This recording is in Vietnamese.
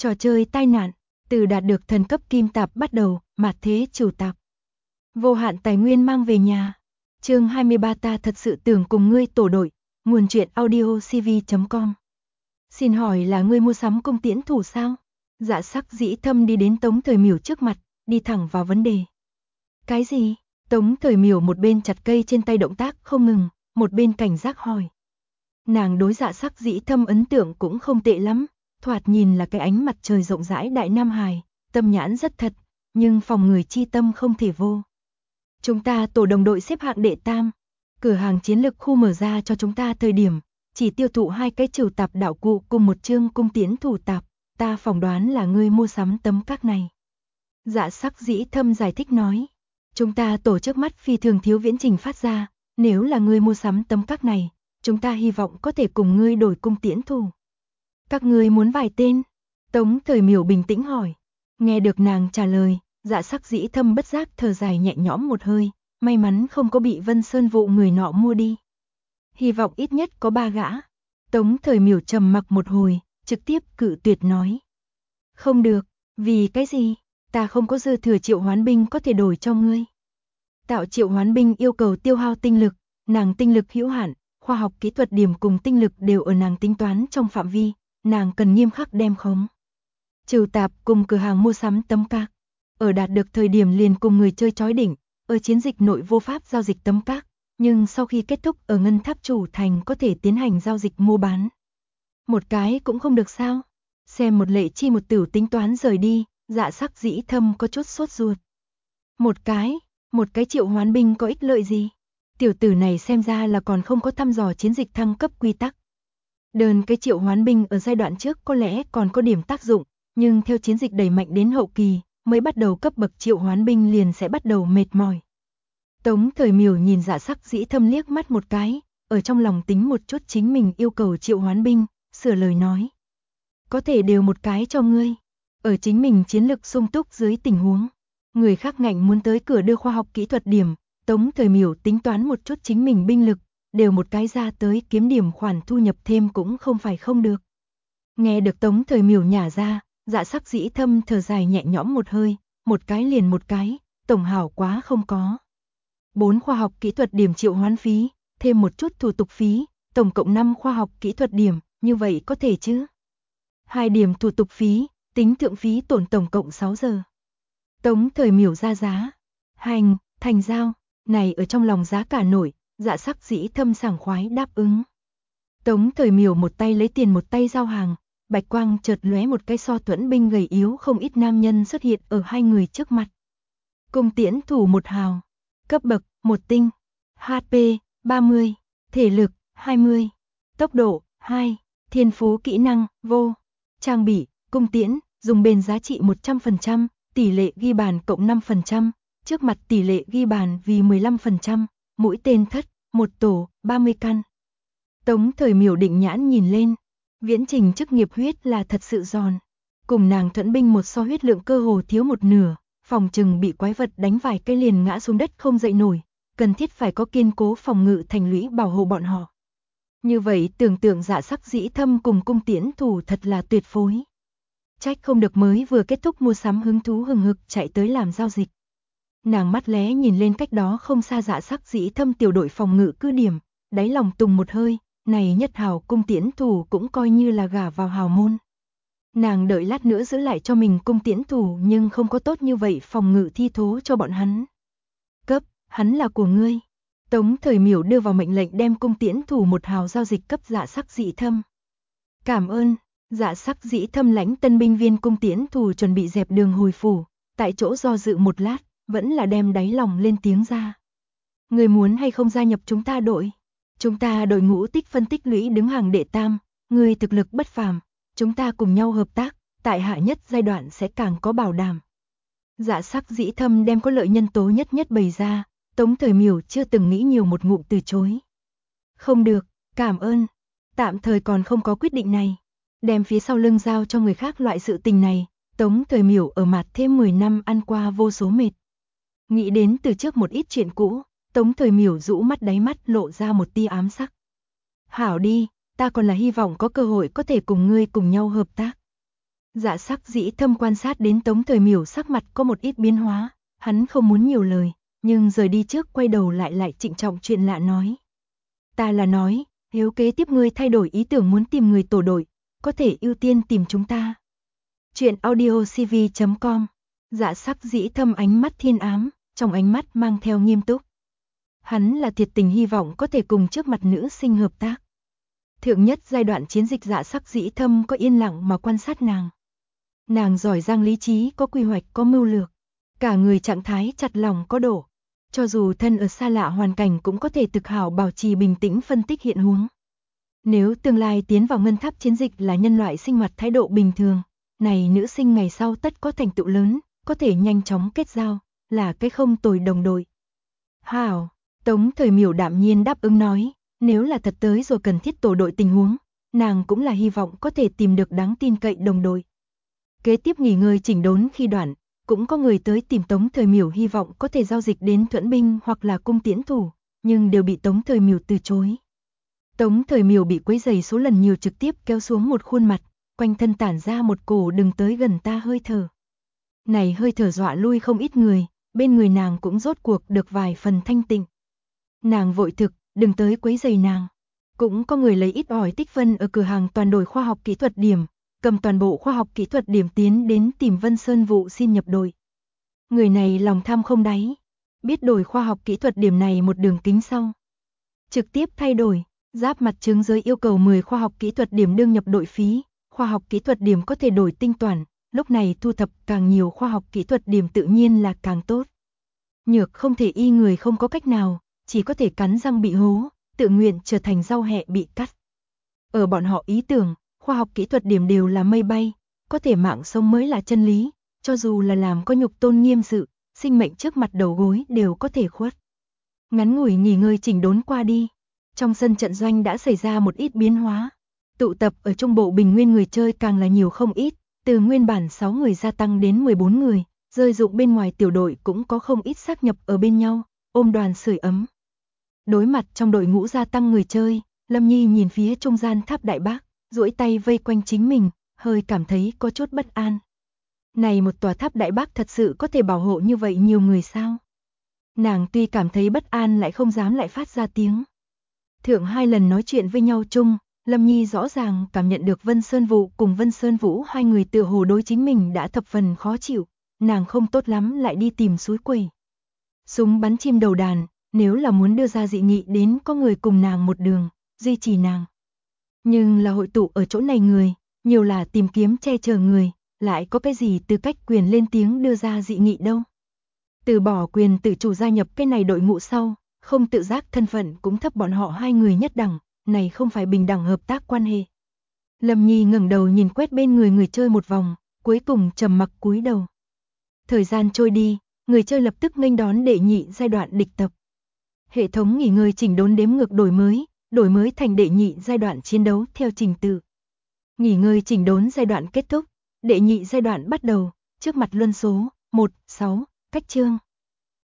Trò chơi tai nạn, từ đạt được thần cấp kim tạp bắt đầu, mạt thế chủ tạp. Vô hạn tài nguyên mang về nhà. Chương 23 ta thật sự tưởng cùng ngươi tổ đội, nguồn truyện audio cv.com. Xin hỏi là ngươi mua sắm cung tiễn thủ sao? Dạ sắc dĩ thâm đi đến Tống Thời Miểu trước mặt, đi thẳng vào vấn đề. Cái gì? Tống Thời Miểu một bên chặt cây trên tay động tác không ngừng, một bên cảnh giác hỏi. Nàng đối dạ sắc dĩ thâm ấn tượng cũng không tệ lắm, thoạt nhìn là cái ánh mặt trời rộng rãi đại nam hài, tâm nhãn rất thật, nhưng phòng người chi tâm không thể vô. Chúng ta tổ đồng đội xếp hạng đệ tam, cửa hàng chiến lực khu mở ra cho chúng ta thời điểm, chỉ tiêu thụ 2 cái trừu tạp đạo cụ cùng một chương cung tiễn thủ tạp, ta phỏng đoán là ngươi mua sắm tấm các này. Dạ sắc dĩ thâm giải thích nói, chúng ta tổ trước mắt phi thường thiếu viễn trình phát ra, nếu là ngươi mua sắm tấm các này, chúng ta hy vọng có thể cùng ngươi đổi cung tiễn thủ. Các ngươi muốn vài tên? Tống Thời Miểu bình tĩnh hỏi. Nghe được nàng trả lời, dạ sắc dĩ thâm bất giác thở dài nhẹ nhõm một hơi, may mắn không có bị Vân Sơn vụ người nọ mua đi. Hy vọng ít nhất có 3 gã. Tống Thời Miểu trầm mặc một hồi, trực tiếp cự tuyệt nói. Không được, vì cái gì? Ta không có dư thừa triệu hoán binh có thể đổi cho ngươi. Tạo triệu hoán binh yêu cầu tiêu hao tinh lực, nàng tinh lực hữu hạn, khoa học kỹ thuật điểm cùng tinh lực đều ở nàng tính toán trong phạm vi, nàng cần nghiêm khắc đem khống. Trừu tạp cùng cửa hàng mua sắm tấm các, ở đạt được thời điểm liền cùng người chơi chói đỉnh, ở chiến dịch nội vô pháp giao dịch tấm các, nhưng sau khi kết thúc ở ngân tháp chủ thành có thể tiến hành giao dịch mua bán. Một cái cũng không được sao? Xem một lệ chi một tử tính toán rời đi, dạ sắc dĩ thâm có chút sốt ruột. Một cái triệu hoán binh có ích lợi gì? Tiểu tử này xem ra là còn không có thăm dò chiến dịch thăng cấp quy tắc. Đơn cái triệu hoán binh ở giai đoạn trước có lẽ còn có điểm tác dụng, nhưng theo chiến dịch đẩy mạnh đến hậu kỳ, mới bắt đầu cấp bậc triệu hoán binh liền sẽ bắt đầu mệt mỏi. Tống Thời Miểu nhìn dạ sắc dĩ thâm liếc mắt một cái, ở trong lòng tính một chút chính mình yêu cầu triệu hoán binh, sửa lời nói. Có thể đều một cái cho ngươi, ở chính mình chiến lực sung túc dưới tình huống. Người khác ngạnh muốn tới cửa đưa khoa học kỹ thuật điểm, Tống Thời Miểu tính toán một chút chính mình binh lực, đều một cái ra tới kiếm điểm khoản thu nhập thêm cũng không phải không được. Nghe được Tống Thời Miểu nhả ra, dạ sắc dĩ thâm thở dài nhẹ nhõm một hơi, một cái liền một cái, tổng hảo quá không có. 4 khoa học kỹ thuật điểm triệu hoán phí, thêm một chút thủ tục phí, tổng cộng 5 khoa học kỹ thuật điểm, như vậy có thể chứ? 2 điểm thủ tục phí, tính thượng phí tổn tổng cộng 6 giờ. Tống Thời Miểu ra giá. Thành giao, này ở trong lòng giá cả nổi, dạ sắc dĩ thâm sảng khoái đáp ứng. Tống Thời Miểu một tay lấy tiền một tay giao hàng, bạch quang chợt lóe một cái so tuẫn binh gầy yếu không ít nam nhân xuất hiện ở hai người trước mặt. Cung tiễn thủ 1 hào, cấp bậc 1 tinh, HP 30, thể lực 20, tốc độ 2, thiên phú kỹ năng vô, trang bị cung tiễn, dùng bền giá trị 100%, tỷ lệ ghi bàn cộng 5%, trước mặt tỷ lệ ghi bàn vì 15%, mũi tên thất, 1 tổ, 30 căn. Tống Thời Miểu định nhãn nhìn lên, viễn trình chức nghiệp huyết là thật sự giòn. Cùng nàng thuẫn binh một so huyết lượng cơ hồ thiếu một nửa, phòng trừng bị quái vật đánh vài cái liền ngã xuống đất không dậy nổi, cần thiết phải có kiên cố phòng ngự thành lũy bảo hộ bọn họ. Như vậy tưởng tượng dạ sắc dĩ thâm cùng cung tiễn thủ thật là tuyệt phối. Trách không được mới vừa kết thúc mua sắm hứng thú hừng hực chạy tới làm giao dịch. Nàng mắt lé nhìn lên cách đó không xa dạ sắc dĩ thâm tiểu đội phòng ngự cứ điểm, đáy lòng tùng một hơi, này nhất hào cung tiễn thủ cũng coi như là gả vào hào môn. Nàng đợi lát nữa giữ lại cho mình cung tiễn thủ nhưng không có tốt như vậy phòng ngự thi thố cho bọn hắn. Cấp, hắn là của ngươi. Tống Thời Miểu đưa vào mệnh lệnh đem cung tiễn thủ 1 hào giao dịch cấp dạ sắc dĩ thâm. Cảm ơn. Dạ sắc dĩ thâm lãnh tân binh viên cung tiễn thủ chuẩn bị dẹp đường hồi phủ, tại chỗ do dự một lát, vẫn là đem đáy lòng lên tiếng ra. Người muốn hay không gia nhập chúng ta đội? Chúng ta đội ngũ tích phân tích lũy đứng hàng đệ tam, người thực lực bất phàm, chúng ta cùng nhau hợp tác, tại hạ nhất giai đoạn sẽ càng có bảo đảm. Dạ sắc dĩ thâm đem có lợi nhân tố nhất nhất bày ra, Tống Thời Miểu chưa từng nghĩ nhiều một ngụm từ chối. Không được, cảm ơn, tạm thời còn không có quyết định này. Đem phía sau lưng giao cho người khác loại sự tình này, Tống Thời Miểu ở mặt thêm 10 năm ăn qua vô số mệt. Nghĩ đến từ trước một ít chuyện cũ, Tống Thời Miểu rũ mắt đáy mắt lộ ra một tia ám sắc. Hảo đi, ta còn là hy vọng có cơ hội có thể cùng ngươi cùng nhau hợp tác. Dạ Sắc Dĩ Thâm quan sát đến Tống Thời Miểu sắc mặt có một ít biến hóa, hắn không muốn nhiều lời, nhưng rời đi trước quay đầu lại trịnh trọng chuyện lạ nói. Ta là nói, nếu kế tiếp ngươi thay đổi ý tưởng muốn tìm người tổ đội, có thể ưu tiên tìm chúng ta. Chuyện audiocv.com. Dạ Sắc Dĩ Thâm ánh mắt thiên ám, trong ánh mắt mang theo nghiêm túc. Hắn là thiệt tình hy vọng có thể cùng trước mặt nữ sinh hợp tác. Thượng nhất giai đoạn chiến dịch Dạ Sắc Dĩ Thâm có yên lặng mà quan sát nàng. Nàng giỏi giang lý trí, có quy hoạch, có mưu lược. Cả người trạng thái chặt lòng có độ. Cho dù thân ở xa lạ hoàn cảnh cũng có thể thực hảo bảo trì bình tĩnh phân tích hiện huống. Nếu tương lai tiến vào ngân tháp chiến dịch là nhân loại sinh hoạt thái độ bình thường, này nữ sinh ngày sau tất có thành tựu lớn, có thể nhanh chóng kết giao, là cái không tồi đồng đội. Hảo, Tống Thời Miểu đạm nhiên đáp ứng nói, nếu là thật tới rồi cần thiết tổ đội tình huống, nàng cũng là hy vọng có thể tìm được đáng tin cậy đồng đội. Kế tiếp nghỉ ngơi chỉnh đốn khi đoạn, cũng có người tới tìm Tống Thời Miểu hy vọng có thể giao dịch đến thuẫn binh hoặc là cung tiễn thủ, nhưng đều bị Tống Thời Miểu từ chối. Tống Thời Miểu bị quấy rầy số lần nhiều trực tiếp kéo xuống một khuôn mặt, quanh thân tản ra một cổ đừng tới gần ta hơi thở. Này hơi thở dọa lui không ít người, bên người nàng cũng rốt cuộc được vài phần thanh tịnh. Nàng vội thực, đừng tới quấy rầy nàng. Cũng có người lấy ít ỏi tích phân ở cửa hàng toàn đổi khoa học kỹ thuật điểm, cầm toàn bộ khoa học kỹ thuật điểm tiến đến tìm Vân Sơn Vũ xin nhập đội. Người này lòng tham không đáy, biết đổi khoa học kỹ thuật điểm này một đường kính sau. Trực tiếp thay đổi, giáp mặt chứng giới yêu cầu 10 khoa học kỹ thuật điểm đương nhập đội phí, khoa học kỹ thuật điểm có thể đổi tinh toàn, lúc này thu thập càng nhiều khoa học kỹ thuật điểm tự nhiên là càng tốt. Nhược không thể y người không có cách nào, chỉ có thể cắn răng bị hố, tự nguyện trở thành rau hẹ bị cắt. Ở bọn họ ý tưởng, khoa học kỹ thuật điểm đều là mây bay, có thể mạng sống mới là chân lý, cho dù là làm có nhục tôn nghiêm sự, sinh mệnh trước mặt đầu gối đều có thể khuất. Ngắn ngủi nghỉ ngơi chỉnh đốn qua đi, trong sân trận doanh đã xảy ra một ít biến hóa. Tụ tập ở trung bộ bình nguyên người chơi càng là nhiều không ít, từ nguyên bản 6 người gia tăng đến 14 người, rơi dụng bên ngoài tiểu đội cũng có không ít xác nhập ở bên nhau, ôm đoàn sưởi ấm. Đối mặt trong đội ngũ gia tăng người chơi, Lâm Nhi nhìn phía trung gian tháp đại bác, duỗi tay vây quanh chính mình, hơi cảm thấy có chút bất an. Này một tòa tháp đại bác thật sự có thể bảo hộ như vậy nhiều người sao? Nàng tuy cảm thấy bất an lại không dám lại phát ra tiếng. Thượng 2 lần nói chuyện với nhau chung, Lâm Nhi rõ ràng cảm nhận được Vân Sơn Vũ cùng Vân Sơn Vũ hai người tựa hồ đối chính mình đã thập phần khó chịu, nàng không tốt lắm lại đi tìm suối quẩy. Súng bắn chim đầu đàn, nếu là muốn đưa ra dị nghị đến có người cùng nàng một đường, duy trì nàng. Nhưng là hội tụ ở chỗ này người, nhiều là tìm kiếm che chở người, lại có cái gì tư cách quyền lên tiếng đưa ra dị nghị đâu. Từ bỏ quyền tự chủ gia nhập cái này đội ngũ sau, không tự giác thân phận cũng thấp bọn họ hai người nhất đẳng, này không phải bình đẳng hợp tác quan hệ. Lâm Nhi ngẩng đầu nhìn quét bên người chơi một vòng, cuối cùng trầm mặc cúi đầu. Thời gian trôi đi, người chơi lập tức nghênh đón đệ nhị giai đoạn địch tập. Hệ thống nghỉ ngơi chỉnh đốn đếm ngược đổi mới thành đệ nhị giai đoạn chiến đấu theo trình tự. Nghỉ ngơi chỉnh đốn giai đoạn kết thúc, đệ nhị giai đoạn bắt đầu, trước mặt luân số 1, 6, cách chương.